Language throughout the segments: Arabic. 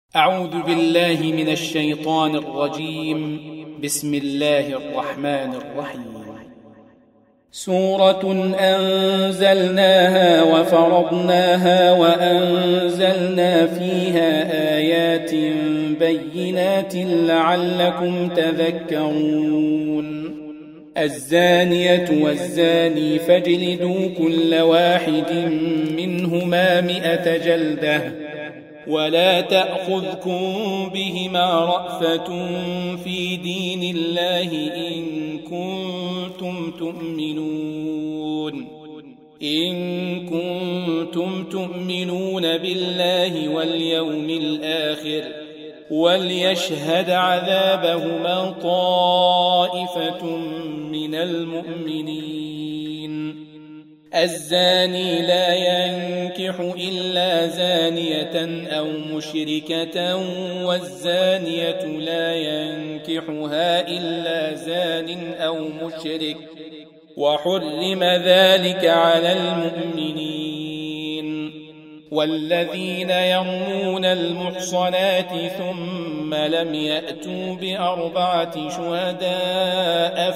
أعوذ بالله من الشيطان الرجيم. بسم الله الرحمن الرحيم. سورة أنزلناها وفرضناها وأنزلنا فيها آيات بينات لعلكم تذكرون. الزانية والزاني فاجلدوا كل واحد منهما 100 جلدة ولا تأخذكم بهما رأفة في دين الله إن كنتم تؤمنون بالله واليوم الآخر وليشهد عذابهما طائفة من المؤمنين. الزاني لا ينكح إلا زانية أو مشركة والزانية لا ينكحها إلا زان أو مشرك وحرم ذلك على المؤمنين. والذين يرمون المحصنات ثم لم يأتوا ب4 شهداء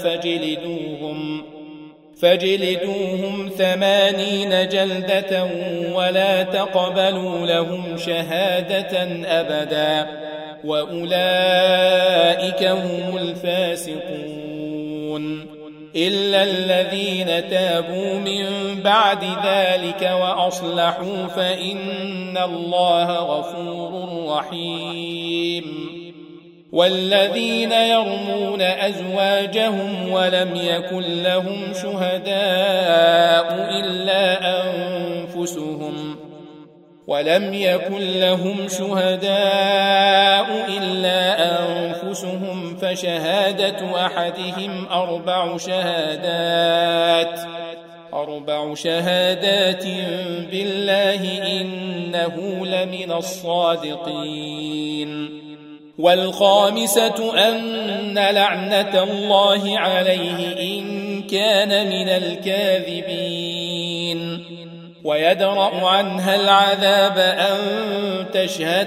فاجلدوهم 80 جلدة ولا تقبلوا لهم شهادة أبدا وأولئك هم الفاسقون إلا الذين تابوا من بعد ذلك وأصلحوا فإن الله غفور رحيم. والذين يرمون أزواجهم ولم يكن لهم شهداء إلا أنفسهم فشهادة أحدهم 4 شهادات بالله إنه لمن الصادقين. والخامسة أن لعنة الله عليه إن كان من الكاذبين. ويدرأ عنها العذاب أن تشهد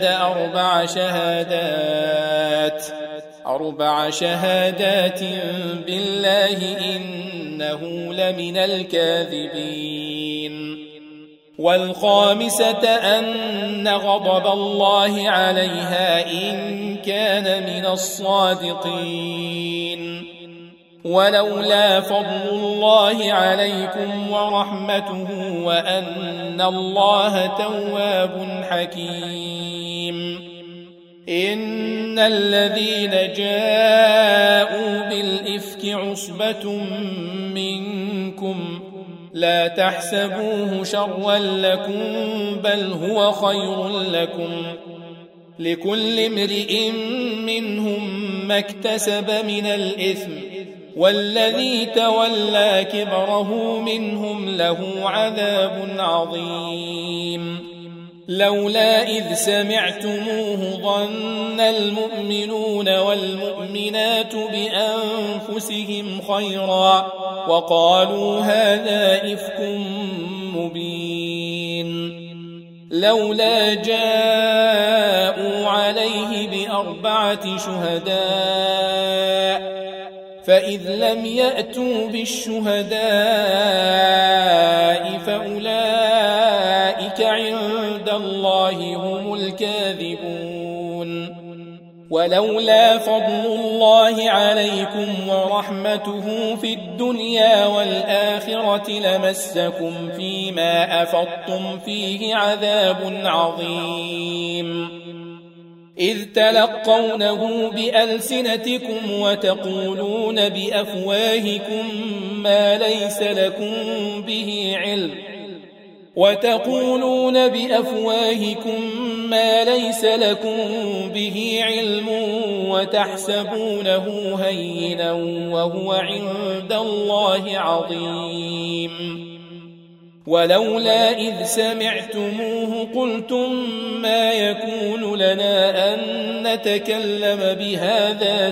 4 شهادات بالله إنه لمن الكاذبين. والخامسة أن غضب الله عليها إن كان من الصادقين. ولولا فضل الله عليكم ورحمته وأن الله تواب حكيم. إن الذين جاءوا بالإفك عصبة منكم لا تحسبوه شرا لكم بل هو خير لكم. لكل امرئ منهم ما اكتسب من الإثم والذي تولى كبره منهم له عذاب عظيم. لولا إذ سمعتموه ظن المؤمنون والمؤمنات بأنفسهم خيرا وقالوا هذا إفك مبين. لولا جاءوا عليه ب4 شهداء فإذ لم يأتوا بالشهداء فأولئك عند الله هم الكاذبون. ولولا فضل الله عليكم ورحمته في الدنيا والآخرة لمسكم فيما أفضتم فيه عذاب عظيم. إذ تلقونه بألسنتكم وتقولون بأفواهكم ما ليس لكم به علم وتحسبونه هينا وهو عند الله عظيم. ولولا إذ سمعتموه قلتم ما يكون لنا أن نتكلم بهذا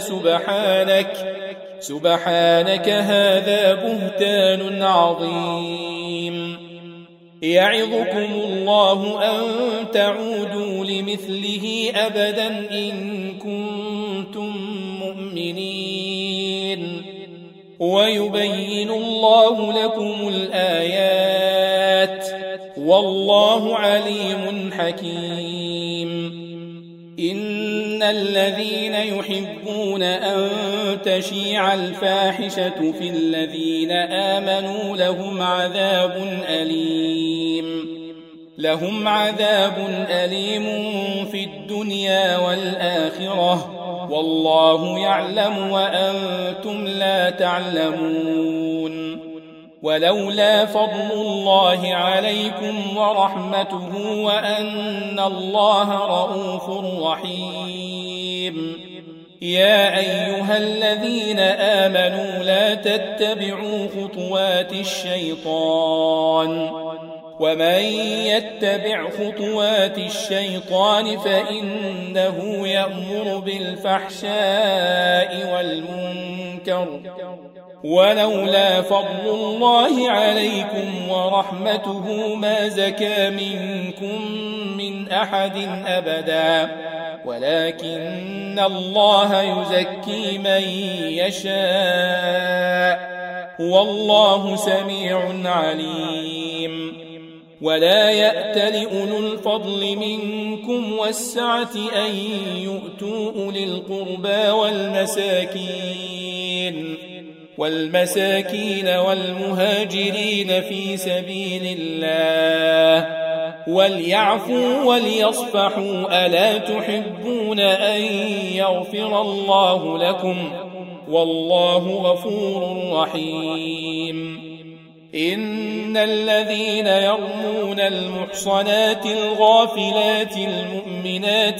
سبحانك هذا بهتان عظيم. يعظكم الله أن تعودوا لمثله أبدا إن كنتم مؤمنين ويبين الله لكم الآيات والله عليم حكيم. إن الذين يحبون أن تشيع الفاحشة في الذين آمنوا لهم عذاب أليم في الدنيا والآخرة والله يعلم وأنتم لا تعلمون. ولولا فضل الله عليكم ورحمته وأن الله رؤوف رحيم يا أيها الذين آمنوا لا تتبعوا خطوات الشيطان ومن يتبع خطوات الشيطان فإنه يأمر بالفحشاء والمنكر ولولا فضل الله عليكم ورحمته ما زكى منكم من أحد أبدا ولكن الله يزكي من يشاء والله سميع عليم. ولا يأتل أولو الفضل منكم والسعة أن يؤتوا أولي القربى والمساكين والمهاجرين في سبيل الله وليعفوا وليصفحوا ألا تحبون أن يغفر الله لكم والله غفور رحيم. إن الذين يرمون المحصنات الغافلات المؤمنات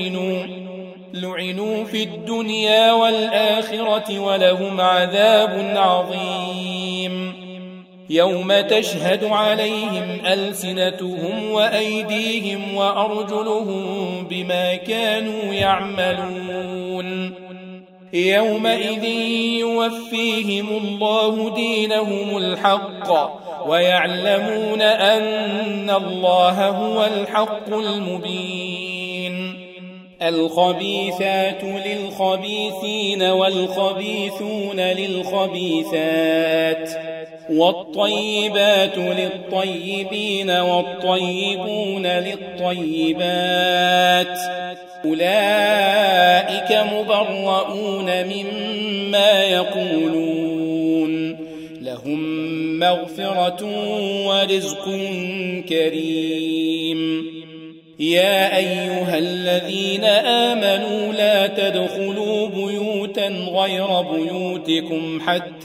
لعنوا في الدنيا والآخرة ولهم عذاب عظيم. يوم تشهد عليهم ألسنتهم وأيديهم وأرجلهم بما كانوا يعملون يومئذ يوفيهم الله دينهم الحق ويعلمون أن الله هو الحق المبين. الخبيثات للخبيثين والخبيثون للخبيثات والطيبات للطيبين والطيبون للطيبات أولئك مبرؤون مما يقولون لهم مغفرة ورزق كريم. يا أيها الذين آمنوا لا تدخلوا بيوتا غير بيوتكم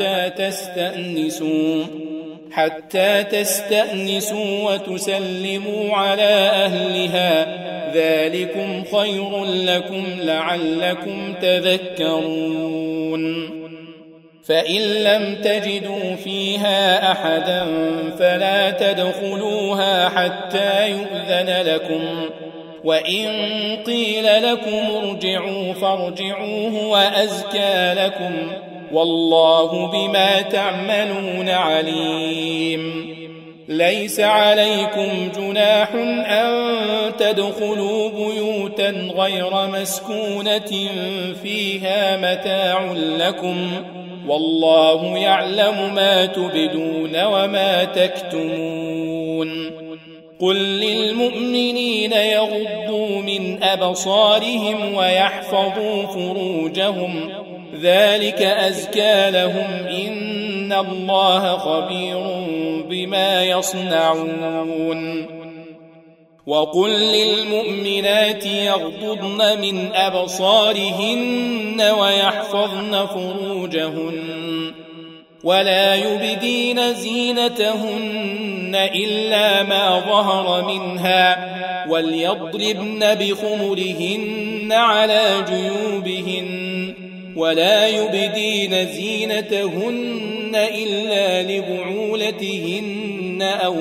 حتى تستأنسوا وتسلموا على أهلها ذلكم خير لكم لعلكم تذكرون. فإن لم تجدوا فيها أحدا فلا تدخلوها حتى يؤذن لكم وإن قيل لكم ارجعوا فارجعوا هو أزكى لكم والله بما تعملون عليم. ليس عليكم جناح أن تدخلوا بيوتا غير مسكونة فيها متاع لكم والله يعلم ما تبدون وما تكتمون. قل للمؤمنين يغضوا من أبصارهم ويحفظوا فروجهم ذلك أزكى لهم إن الله خبير بما يصنعون. وقل للمؤمنات يغضضن من أبصارهن ويحفظن فروجهن ولا يبدين زينتهن إلا ما ظهر منها وليضربن بخمرهن على جيوبهن ولا يبدين زينتهن إلا لبعولتهن أو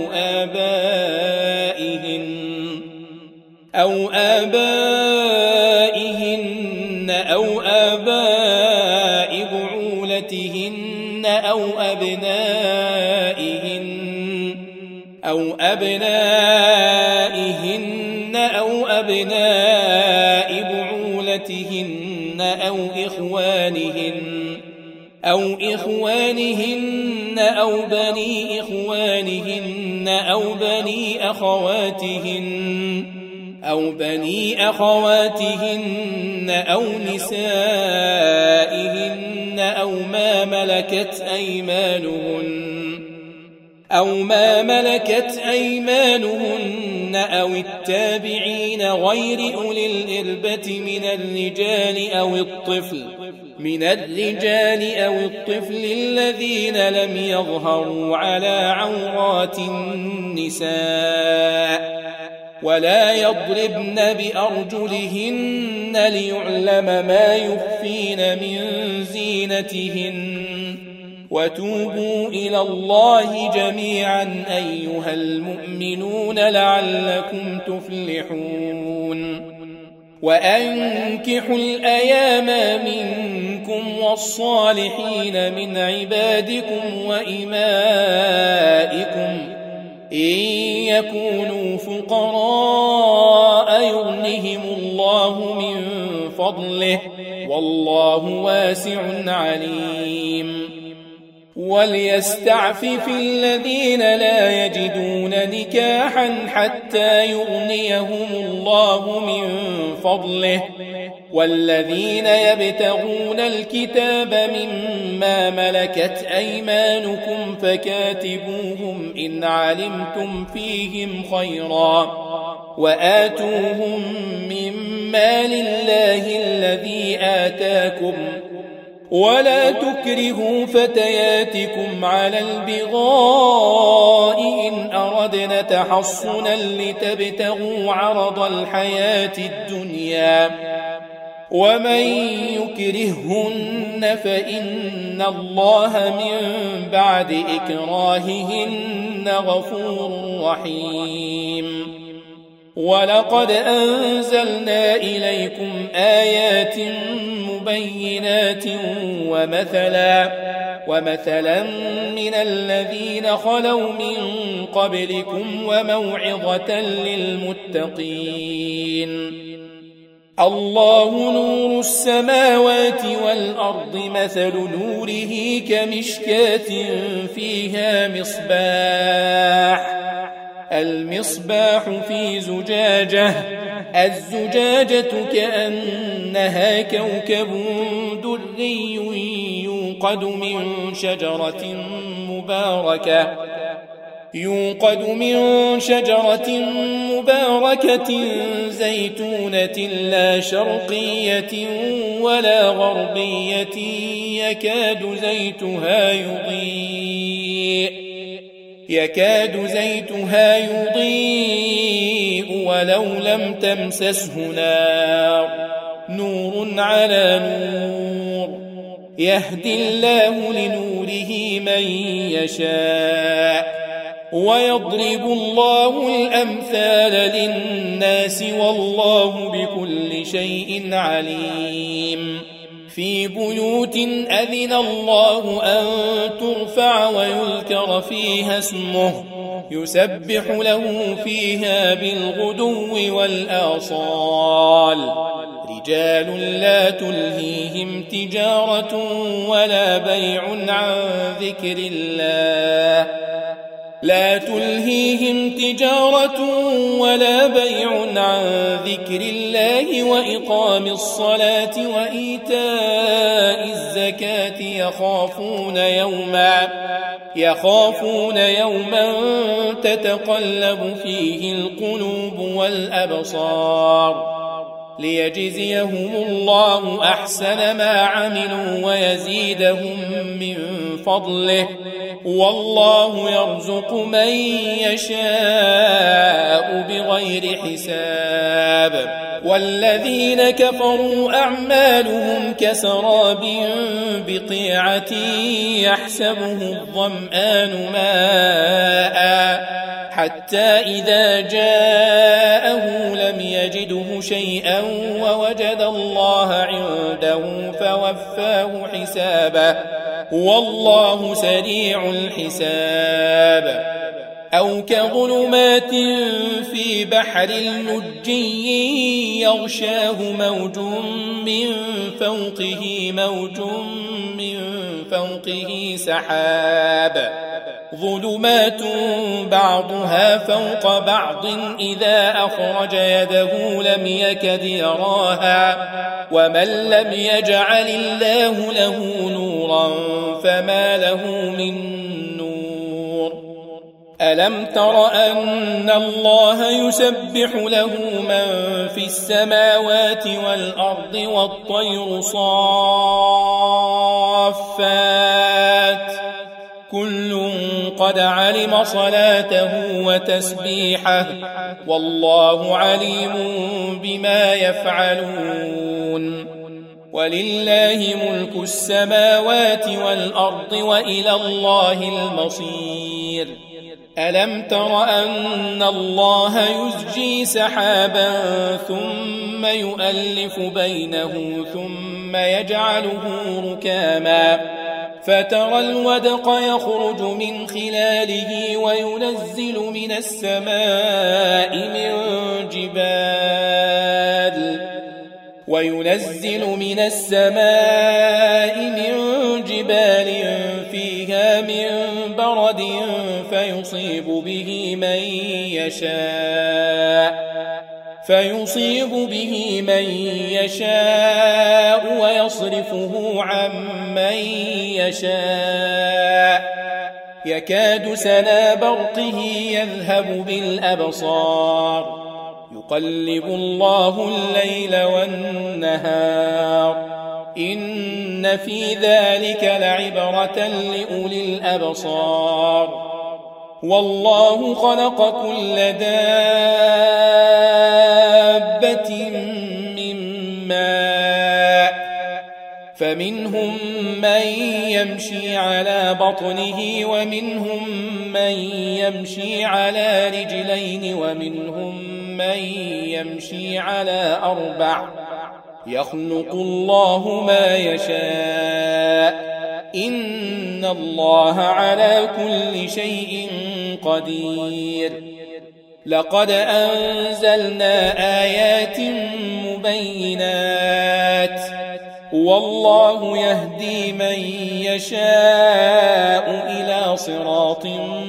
آبائهن أو آباء بعولتهن أو أبنائهن أو أبناء بعولتهن أو إخوانهن أو بني إخوانهن أو بني أخواتهن أو نسائهن أو ما ملكت أيمانهن أو التابعين غير أولي الإربة من الرجال أو الطفل الذين لم يظهروا على عورات النساء ولا يضربن بأرجلهن ليعلم ما يخفين من زينتهن وتوبوا إلى الله جميعا أيها المؤمنون لعلكم تفلحون وأنكحوا الأيام منكم والصالحين من عبادكم وإمائكم إن يكونوا فقراء يغنهم الله من فضله والله واسع عليم وليستعفف الذين لا يجدون نكاحا حتى يغنيهم الله من فضله والذين يبتغون الكتاب مما ملكت أيمانكم فكاتبوهم إن علمتم فيهم خيرا وآتوهم مما لله الذي آتاكم ولا تكرهوا فتياتكم على البغاء إن أردنا تحصنا لتبتغوا عرض الحياة الدنيا ومن يكرههن فإن الله من بعد إكراههن غفور رحيم ولقد أنزلنا إليكم آيات مبينات ومثلا من الذين خلوا من قبلكم وموعظة للمتقين الله نور السماوات والأرض مثل نوره كمشكاة فيها المصباح في زجاجة الزجاجة كأنها كوكب دري يوقد من شجرة مباركة زيتونة لا شرقية ولا غربية يكاد زيتها يضيء ولو لم تمسسه نور على نور يهدي الله لنوره من يشاء ويضرب الله الأمثال للناس والله بكل شيء عليم في بيوت أذن الله أن ترفع ويذكر فيها اسمه يسبح له فيها بالغدو والآصال رجال لا تلهيهم تجارة ولا بيع عن ذكر الله وإقام الصلاة وإيتاء الزكاة يخافون يوما تتقلب فيه القلوب والأبصار ليجزيهم الله أحسن ما عملوا ويزيدهم من فضله والله يرزق من يشاء بغير حساب والذين كفروا أعمالهم كسراب بقيعة يحسبه الظمآن ماء حتى إذا جاءه لم يجده شيئا ووجد الله عنده فوفاه حسابه والله سريع الحساب أو كظلمات في بحر لجي يغشاه موج من فوقه سحاب ظلمات بعضها فوق بعض إذا أخرج يده لم يكد يراها ومن لم يجعل الله له نورا فما له من نور ألم تر أن الله يسبح له من في السماوات والأرض والطير صافات كل قد علم صلاته وتسبيحه والله عليم بما يفعلون ولله ملك السماوات والأرض وإلى الله المصير ألم تر أن الله يزجي سحابا ثم يؤلف بينه ثم يجعله ركاما فترى الودق يخرج من خلاله وينزل من السماء من جبال فيها من برد فيصيب به من يشاء ويصرفه عن من يشاء يكاد سنا برقه يذهب بالأبصار يقلب الله الليل والنهار إن في ذلك لعبرة لأولي الأبصار والله خلق كل دابة من ماء فمنهم من يمشي على بطنه ومنهم من يمشي على رجلين ومنهم من يمشي على أربع يخلق الله ما يشاء إن الله على كل شيء قدير لقد أنزلنا آيات مبينات والله يهدي من يشاء إلى صراط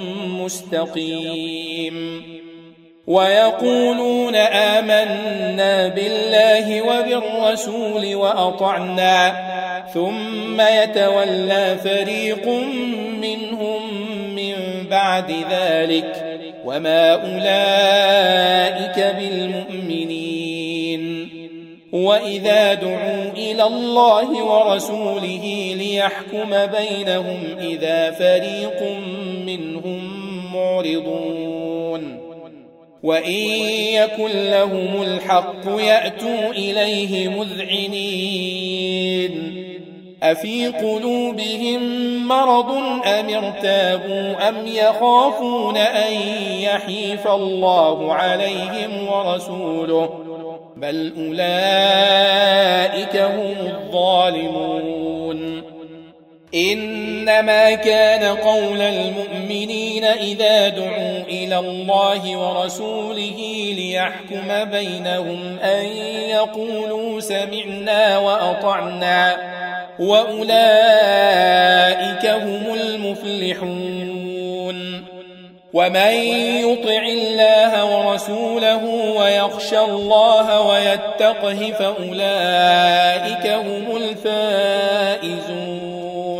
مستقيم ويقولون آمنا بالله وبالرسول وأطعنا ثم يتولى فريق منهم من بعد ذلك وما أولئك بالمؤمنين وإذا دعوا إلى الله ورسوله ليحكم بينهم إذا فريق منهم معرضون وإن يكن لهم الحق يأتوا إليه مذعنين أفي قلوبهم مرض أم ارتابوا أم يخافون أن يحيف الله عليهم ورسوله بل أولئك هم الظالمون إنما كان قول المؤمنين إذا دعوا إلى الله ورسوله ليحكم بينهم أن يقولوا سمعنا وأطعنا وأولئك هم المفلحون ومن يطع الله ورسوله ويخشى الله ويتقه فأولئك هم الفائزون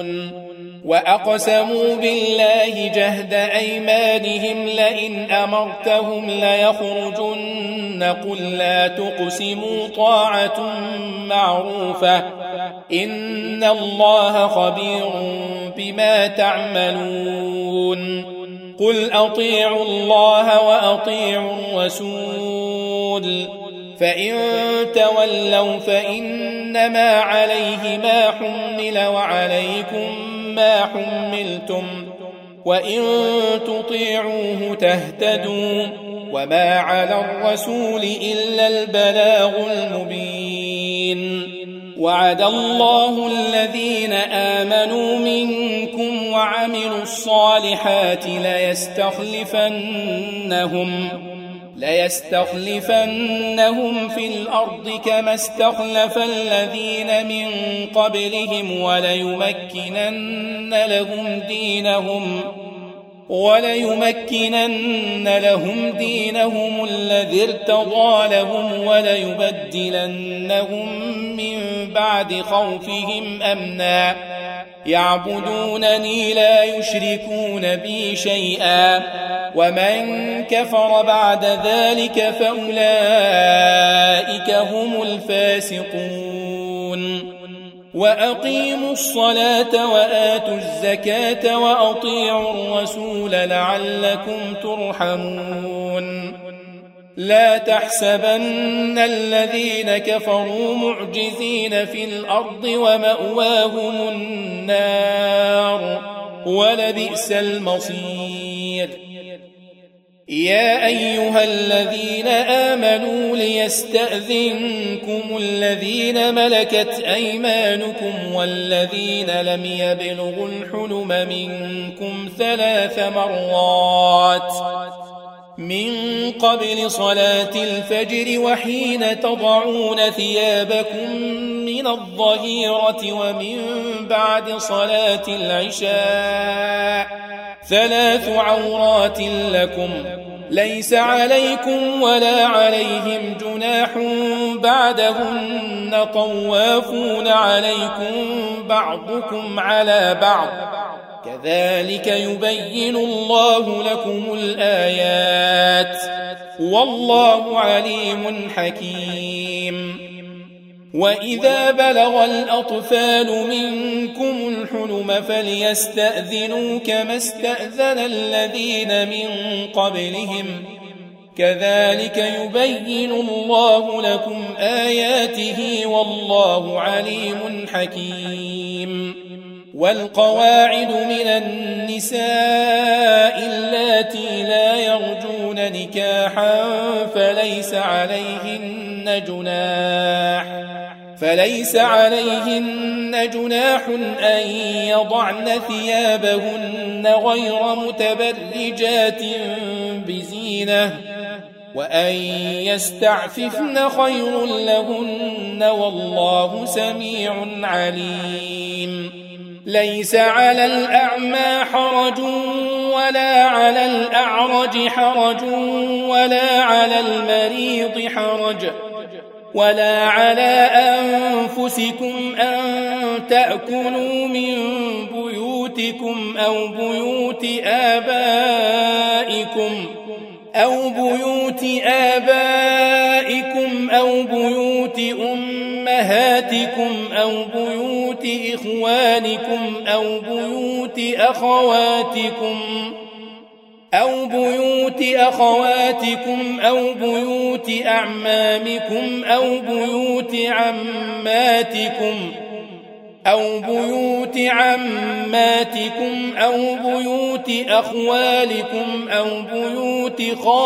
وأقسموا بالله جهد أيمانهم لئن أمرتهم ليخرجن قل لا تقسموا طاعة معروفة إن الله خبير بما تعملون قل أطيعوا الله وأطيعوا الرسول فإن تولوا فإنما عليه ما حمل وعليكم ما حملتم وإن تطيعوه تهتدوا وما على الرسول إلا البلاغ المبين وعد الله الذين آمنوا منكم وعملوا الصالحات ليستخلفنهم في الأرض كما استخلف الذين من قبلهم وليمكنن لهم دينهم الذي ارتضى لهم وليبدلنهم من بعد خوفهم أمنا يعبدونني لا يشركون بي شيئا ومن كفر بعد ذلك فأولئك هم الفاسقون وأقيموا الصلاة وآتوا الزكاة وأطيعوا الرسول لعلكم ترحمون لا تحسبن الذين كفروا معجزين في الأرض ومأواهم النار ولبئس المصير يا أيها الذين آمنوا ليستأذنكم الذين ملكت أيمانكم والذين لم يبلغوا الحلم منكم 3 مرات من قبل صلاة الفجر وحين تضعون ثيابكم من الظهيرة ومن بعد صلاة العشاء 3 عورات لكم ليس عليكم ولا عليهم جناح بعدهن طوافون عليكم بعضكم على بعض كذلك يبين الله لكم الآيات والله عليم حكيم وإذا بلغ الأطفال منكم الحلم فليستأذنوا كما استأذن الذين من قبلهم كذلك يبين الله لكم آياته والله عليم حكيم والقواعد من النساء اللاتي لا يرجون نكاحا فليس عليهن جناح أن يضعن ثيابهن غير متبرجات بزينة وأن يستعففن خير لهن والله سميع عليم ليس على الأعمى حرج ولا على الأعرج حرج ولا على المريض حرج ولا على أنفسكم أن تأكلوا من بيوتكم أو بيوت آبائكم أو بيوت أمهاتكم أو بيوت إخوانكم أو بيوت أخواتكم أو بيوت أعمامكم أو بيوت عماتكم أو بيوت أخوالكم أو بيوت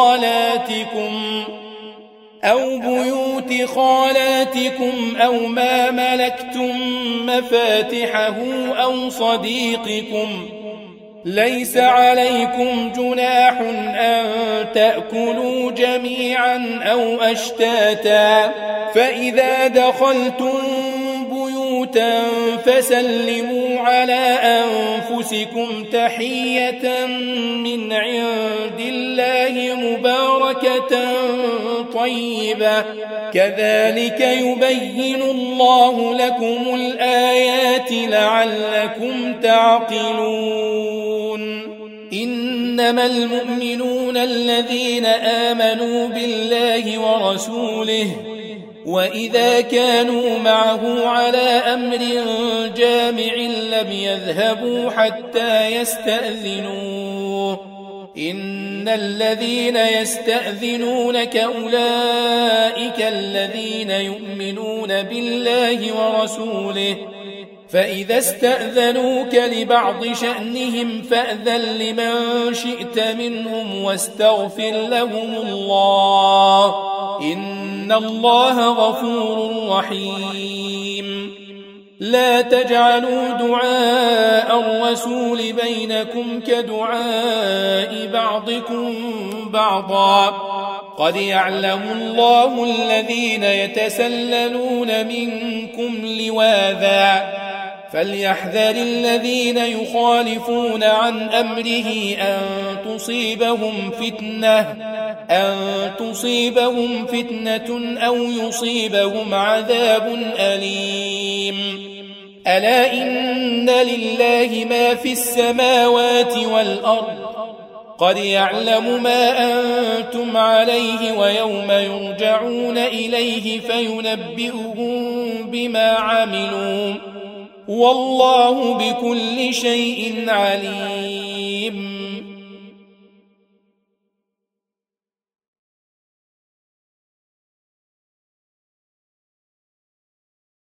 خالاتكم أو ما ملكتم مفاتحه أو صديقكم ليس عليكم جناح أن تأكلوا جميعا أو أشتاتا فإذا دخلتم بيوتا فسلموا على أنفسكم تحية من عند الله مباركة طيبة كذلك يبين الله لكم الآيات لعلكم تعقلون إنما المؤمنون الذين آمنوا بالله ورسوله وإذا كانوا معه على أمر جامع لم يذهبوا حتى يستأذنوه إن الذين يستأذنونك أولئك الذين يؤمنون بالله ورسوله فإذا استأذنوك لبعض شأنهم فأذن لمن شئت منهم واستغفر لهم الله إن الله غفور رحيم لا تجعلوا دعاء الرسول بينكم كدعاء بعضكم بعضا قد يعلم الله الذين يتسللون منكم لواذا فليحذر الذين يخالفون عن أمره أن تصيبهم فتنة أو يصيبهم عذاب أليم ألا إن لله ما في السماوات والأرض قد يعلم ما أنتم عليه ويوم يرجعون إليه فينبئهم بما عملوا والله بكل شيء عليم